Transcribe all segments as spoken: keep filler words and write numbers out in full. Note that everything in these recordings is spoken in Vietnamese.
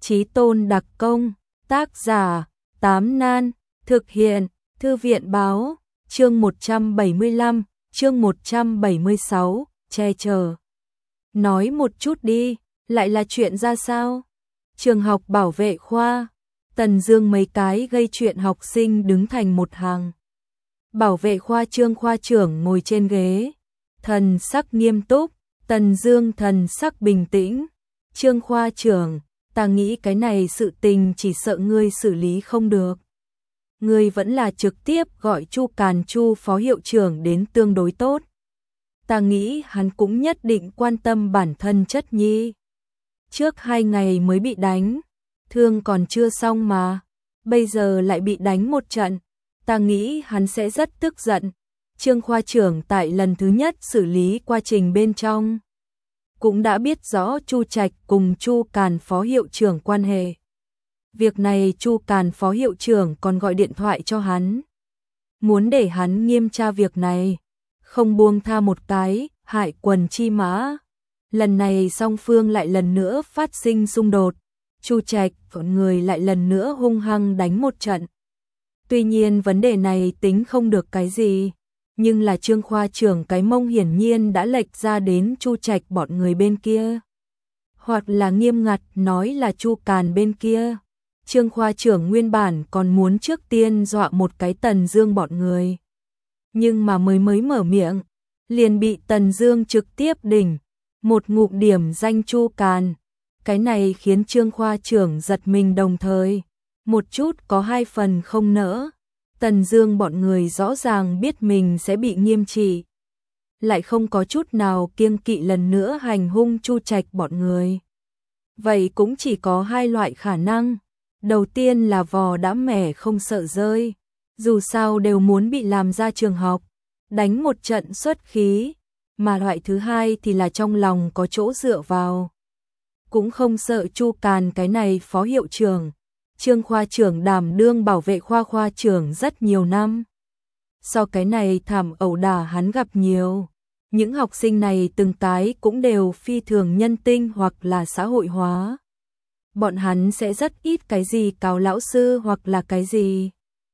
Chí Tôn đặc công, tác giả, Tám Nan, thực hiện, Thư viện báo, chương một trăm bảy mươi lăm, chương một trăm bảy mươi sáu, che chở. Nói một chút đi, lại là chuyện ra sao? Trường học bảo vệ khoa, Tần Dương mấy cái gây chuyện học sinh đứng thành một hàng. Bảo vệ khoa Trương khoa trưởng ngồi trên ghế, thần sắc nghiêm túc, Tần Dương thần sắc bình tĩnh. Trương khoa trưởng, ta nghĩ cái này sự tình chỉ sợ ngươi xử lý không được. Ngươi vẫn là trực tiếp gọi Chu Càn Chu phó hiệu trưởng đến tương đối tốt. Ta nghĩ hắn cũng nhất định quan tâm bản thân chất nhi. Trước hai ngày mới bị đánh, thương còn chưa xong mà, bây giờ lại bị đánh một trận, ta nghĩ hắn sẽ rất tức giận. Trương khoa trưởng tại lần thứ nhất xử lý quá trình bên trong, cũng đã biết rõ Chu Trạch cùng Chu Càn phó hiệu trưởng quan hệ. Việc này Chu Càn phó hiệu trưởng còn gọi điện thoại cho hắn, muốn để hắn nghiêm tra việc này, không buông tha một cái, hại quần chi mã. Lần này song phương lại lần nữa phát sinh xung đột, Chu Trạch bọn người lại lần nữa hung hăng đánh một trận. Tuy nhiên vấn đề này tính không được cái gì, nhưng là Trương khoa trưởng cái mông hiển nhiên đã lệch ra đến Chu Trạch bọn người bên kia. Hoặc là nghiêm ngặt nói là Chu Càn bên kia. Trương khoa trưởng nguyên bản còn muốn trước tiên dọa một cái Tần Dương bọn người. Nhưng mà mới mới mở miệng, liền bị Tần Dương trực tiếp đỉnh một ngụm điểm danh Chu Càn. Cái này khiến Trương khoa trưởng giật mình, đồng thời một chút có hai phần không nỡ. Tần Dương bọn người rõ ràng biết mình sẽ bị nghiêm trị, lại không có chút nào kiêng kỵ lần nữa hành hung Chu Trạch bọn người. Vậy cũng chỉ có hai loại khả năng. Đầu tiên là vò đã mẻ không sợ rơi, dù sao đều muốn bị làm ra trường học, đánh một trận xuất khí. Mà loại thứ hai thì là trong lòng có chỗ dựa vào, cũng không sợ Chu Càn cái này phó hiệu trưởng. Trương khoa trưởng đảm đương bảo vệ khoa khoa trưởng rất nhiều năm. Sau cái này thảm ẩu đả hắn gặp nhiều. Những học sinh này từng cái cũng đều phi thường nhân tinh hoặc là xã hội hóa. Bọn hắn sẽ rất ít cái gì cáo lão sư hoặc là cái gì.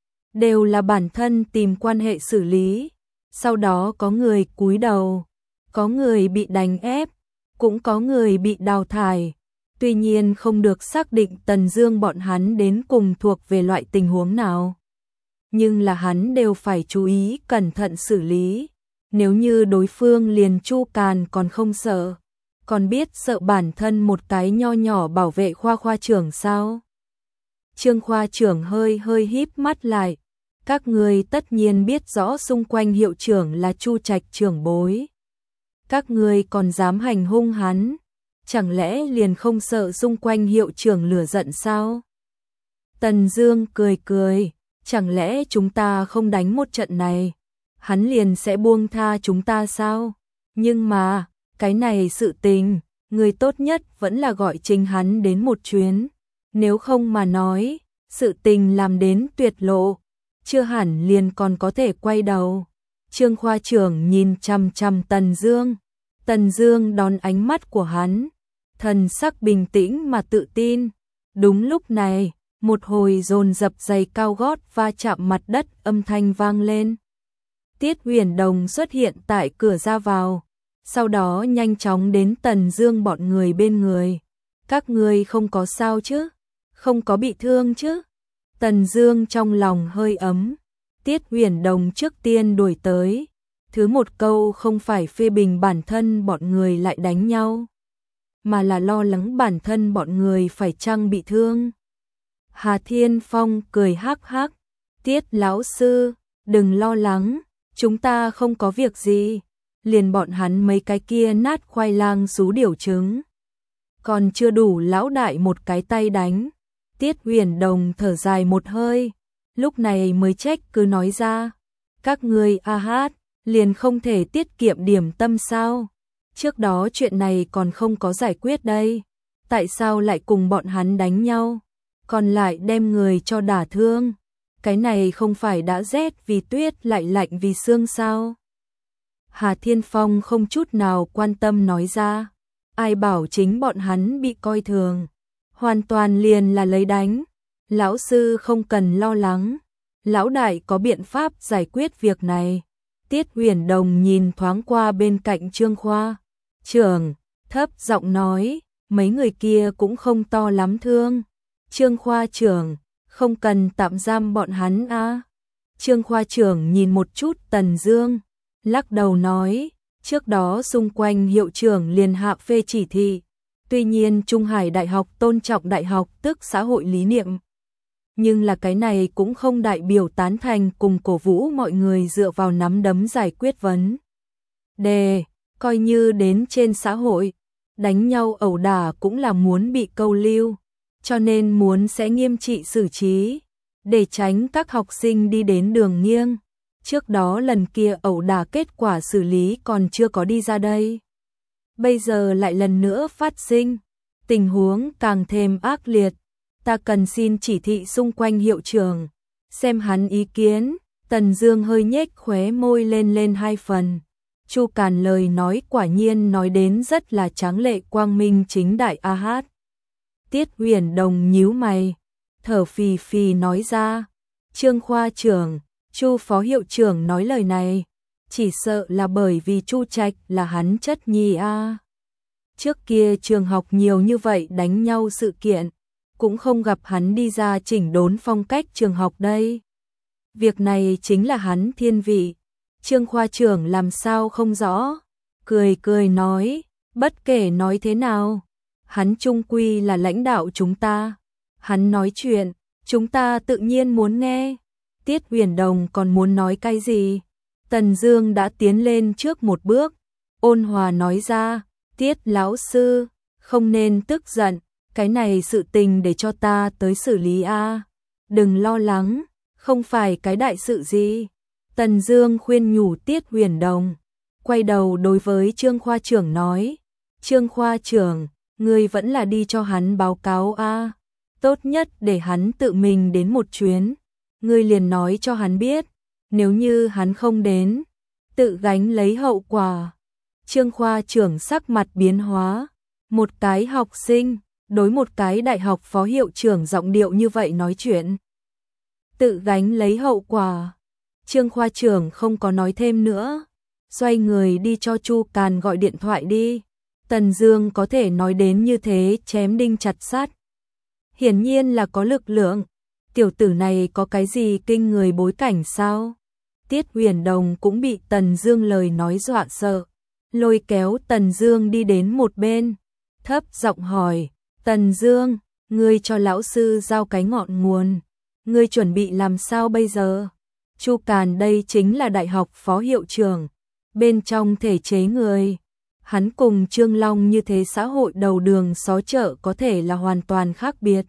Đều là bản thân tìm quan hệ xử lý. Sau đó có người cúi đầu, có người bị đánh ép, cũng có người bị đào thải. Tuy nhiên không được xác định Tần Dương bọn hắn đến cùng thuộc về loại tình huống nào, nhưng là hắn đều phải chú ý cẩn thận xử lý. Nếu như đối phương liền Chu Càn còn không sợ, còn biết sợ bản thân một cái nho nhỏ bảo vệ khoa khoa trưởng sao? Trương khoa trưởng hơi hơi híp mắt lại. Các ngươi tất nhiên biết rõ xung quanh hiệu trưởng là Chu Trạch trưởng bối. Các ngươi còn dám hành hung hắn, chẳng lẽ liền không sợ xung quanh hiệu trưởng lửa giận sao? Tần Dương cười cười, chẳng lẽ chúng ta không đánh một trận này, hắn liền sẽ buông tha chúng ta sao? Nhưng mà, cái này sự tình, người tốt nhất vẫn là gọi chính hắn đến một chuyến. Nếu không mà nói, sự tình làm đến tuyệt lộ, chưa hẳn liền còn có thể quay đầu. Trương khoa trưởng nhìn chằm chằm Tần Dương. Tần Dương đón ánh mắt của hắn, thần sắc bình tĩnh mà tự tin. Đúng lúc này, một hồi dồn dập giày cao gót va chạm mặt đất âm thanh vang lên. Tiết Huyền Đồng xuất hiện tại cửa ra vào, sau đó nhanh chóng đến Tần Dương bọn người bên người. Các ngươi không có sao chứ? Không có bị thương chứ? Tần Dương trong lòng hơi ấm. Tiết Huyền Đồng trước tiên đuổi tới, thứ một câu không phải phê bình bản thân bọn người lại đánh nhau, mà là lo lắng bản thân bọn người phải chăng bị thương. Hà Thiên Phong cười hắc hắc, Tiết lão sư, đừng lo lắng, chúng ta không có việc gì, liền bọn hắn mấy cái kia nát khoai lang sú điểu trứng, còn chưa đủ lão đại một cái tay đánh. Tiết Huyền Đồng thở dài một hơi, lúc này mới trách cứ nói ra, các ngươi a hát, liền không thể tiết kiệm điểm tâm sao? Trước đó chuyện này còn không có giải quyết đây, tại sao lại cùng bọn hắn đánh nhau, còn lại đem người cho đả thương? Cái này không phải đã rét vì tuyết lại lạnh vì sương sao? Hà Thiên Phong không chút nào quan tâm nói ra, ai bảo chính bọn hắn bị coi thường. hoàn toàn liền là lấy đánh. Lão sư không cần lo lắng, lão đại có biện pháp giải quyết việc này. Tiết Huyền Đồng nhìn thoáng qua bên cạnh Trương Khoa trưởng, thấp giọng nói, mấy người kia cũng không to lắm thương. Trương Khoa trưởng, không cần tạm giam bọn hắn a. À. Trương Khoa trưởng nhìn một chút Tần Dương, lắc đầu nói, trước đó xung quanh hiệu trưởng liền hạ phê chỉ thị. Tuy nhiên Trung Hải Đại học tôn trọng đại học tức xã hội lý niệm. Nhưng là cái này cũng không đại biểu tán thành cùng cổ vũ mọi người dựa vào nắm đấm giải quyết vấn đề, coi như đến trên xã hội, đánh nhau ẩu đả cũng là muốn bị câu lưu, cho nên muốn sẽ nghiêm trị xử trí, để tránh các học sinh đi đến đường nghiêng. Trước đó lần kia ẩu đả kết quả xử lý còn chưa có đi ra đây. Bây giờ lại lần nữa phát sinh, tình huống càng thêm ác liệt. Ta cần xin chỉ thị xung quanh hiệu trưởng, xem hắn ý kiến. Tần Dương hơi nhếch khóe môi lên lên hai phần. Chu Càn lời nói quả nhiên nói đến rất là tráng lệ quang minh chính đại a hát. Tiết Huyền Đồng nhíu mày, thở phì phì nói ra, Trương Khoa trưởng, Chu phó hiệu trưởng nói lời này, chỉ sợ là bởi vì Chu Trạch là hắn chất nhi a. Trước kia trường học nhiều như vậy đánh nhau sự kiện, cũng không gặp hắn đi ra chỉnh đốn phong cách trường học đây. Việc này chính là hắn thiên vị. Trương Khoa trưởng làm sao không rõ, cười cười nói, bất kể nói thế nào, hắn chung quy là lãnh đạo chúng ta. Hắn nói chuyện, chúng ta tự nhiên muốn nghe. Tiết Huyền Đồng còn muốn nói cái gì? Tần Dương đã tiến lên trước một bước, ôn hòa nói ra, Tiết lão sư, không nên tức giận, cái này sự tình để cho ta tới xử lý a. Đừng lo lắng, không phải cái đại sự gì. Tần Dương khuyên nhủ Tiết Huyền Đồng, quay đầu đối với Trương Khoa trưởng nói, Trương Khoa trưởng, ngươi vẫn là đi cho hắn báo cáo a, tốt nhất để hắn tự mình đến một chuyến, ngươi liền nói cho hắn biết, nếu như hắn không đến, tự gánh lấy hậu quả. Trương Khoa trưởng sắc mặt biến hóa, một cái học sinh đối một cái đại học phó hiệu trưởng giọng điệu như vậy nói chuyện, tự gánh lấy hậu quả. Trương Khoa trưởng không có nói thêm nữa, xoay người đi cho Chu Càn gọi điện thoại đi. Tần Dương có thể nói đến như thế chém đinh chặt sắt, hiển nhiên là có lực lượng. Tiểu tử này có cái gì kinh người bối cảnh sao? Tiết Huyền Đồng cũng bị Tần Dương lời nói dọa sợ, lôi kéo Tần Dương đi đến một bên, thấp giọng hỏi, Tần Dương, ngươi cho lão sư giao cái ngọn nguồn, ngươi chuẩn bị làm sao bây giờ? Chu Càn đây chính là đại học phó hiệu trưởng, bên trong thể chế người. Hắn cùng Trương Long như thế xã hội đầu đường xó chợ có thể là hoàn toàn khác biệt.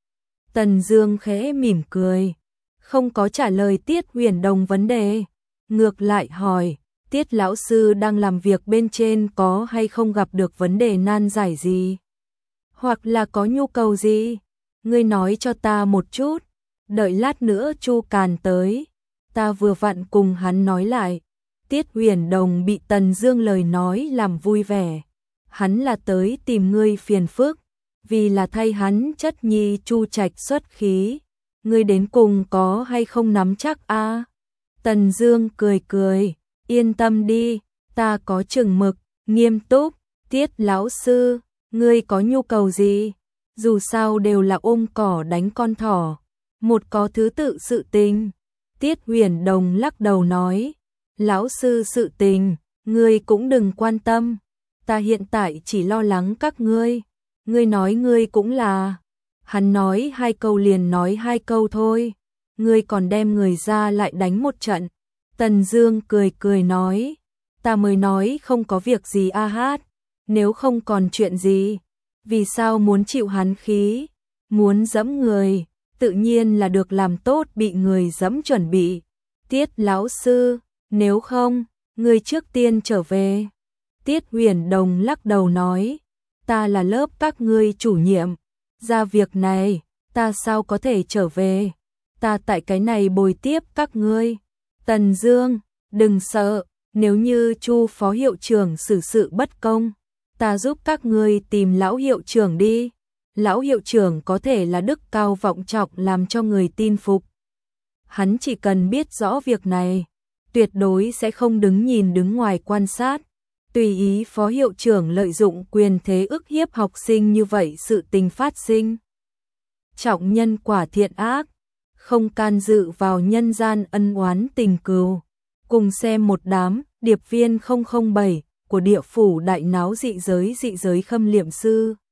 Tần Dương khẽ mỉm cười, không có trả lời Tiết Huyền Đồng vấn đề, ngược lại hỏi, Tiết lão sư đang làm việc bên trên có hay không gặp được vấn đề nan giải gì? Hoặc là có nhu cầu gì? Ngươi nói cho ta một chút, đợi lát nữa Chu Càn tới, ta vừa vặn cùng hắn nói lại. Tiết Huyền Đồng bị Tần Dương lời nói làm vui vẻ, hắn là tới tìm ngươi phiền phức, vì là thay hắn chất nhi Chu Trạch xuất khí, ngươi đến cùng có hay không nắm chắc a? À? Tần Dương cười cười, yên tâm đi, ta có chừng mực, nghiêm túc. Tiết lão sư, ngươi có nhu cầu gì? Dù sao đều là ôm cỏ đánh con thỏ, một có thứ tự sự tình. Tiết Huyền Đồng lắc đầu nói, lão sư sự tình, ngươi cũng đừng quan tâm, ta hiện tại chỉ lo lắng các ngươi. Ngươi nói ngươi cũng là. Hắn nói hai câu liền nói hai câu thôi, ngươi còn đem người ra lại đánh một trận. Tần Dương cười cười nói, ta mới nói không có việc gì a hát, nếu không còn chuyện gì, vì sao muốn chịu hắn khí, muốn dẫm người, tự nhiên là được làm tốt bị người dẫm chuẩn bị. Tiết lão sư, nếu không, ngươi trước tiên trở về. Tiết Huyền Đồng lắc đầu nói, ta là lớp các ngươi chủ nhiệm, ra việc này, ta sao có thể trở về, ta tại cái này bồi tiếp các ngươi. Tần Dương, đừng sợ, nếu như Chu phó hiệu trưởng xử sự bất công, ta giúp các ngươi tìm lão hiệu trưởng đi. Lão hiệu trưởng có thể là đức cao vọng trọng làm cho người tin phục. Hắn chỉ cần biết rõ việc này, tuyệt đối sẽ không đứng nhìn đứng ngoài quan sát, tùy ý phó hiệu trưởng lợi dụng quyền thế ức hiếp học sinh như vậy sự tình phát sinh. Trọng nhân quả thiện ác, không can dự vào nhân gian ân oán tình cừu. Cùng xem một đám điệp viên không không bảy của địa phủ đại náo dị giới dị giới khâm liệm sư.